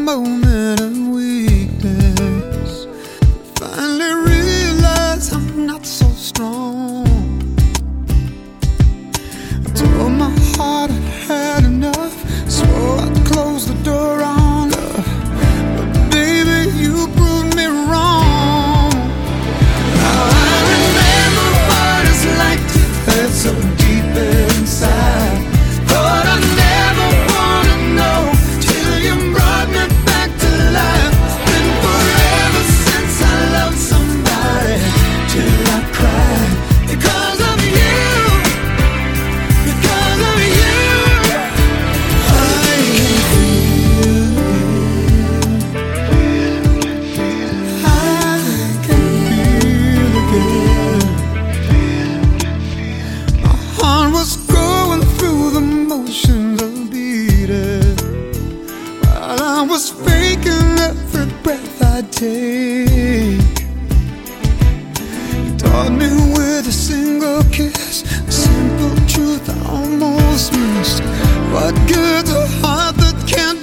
moment of weakness. Finally realized I'm not so strong. I told my heart I had enough, swore I'd close the door on love, but baby, you proved me wrong. Now I remember what it's like to hurt so deep inside. Thought I'd never wanna know till you brought me back to life. It's been forever since I loved somebody, till I cried because of you, because of you. I can feel again, I can feel again. My heart was going through the motions of beating, while I was faking every breath I take. You taught me with a single kiss, a simple truth I almost missed. What good's a heart that can't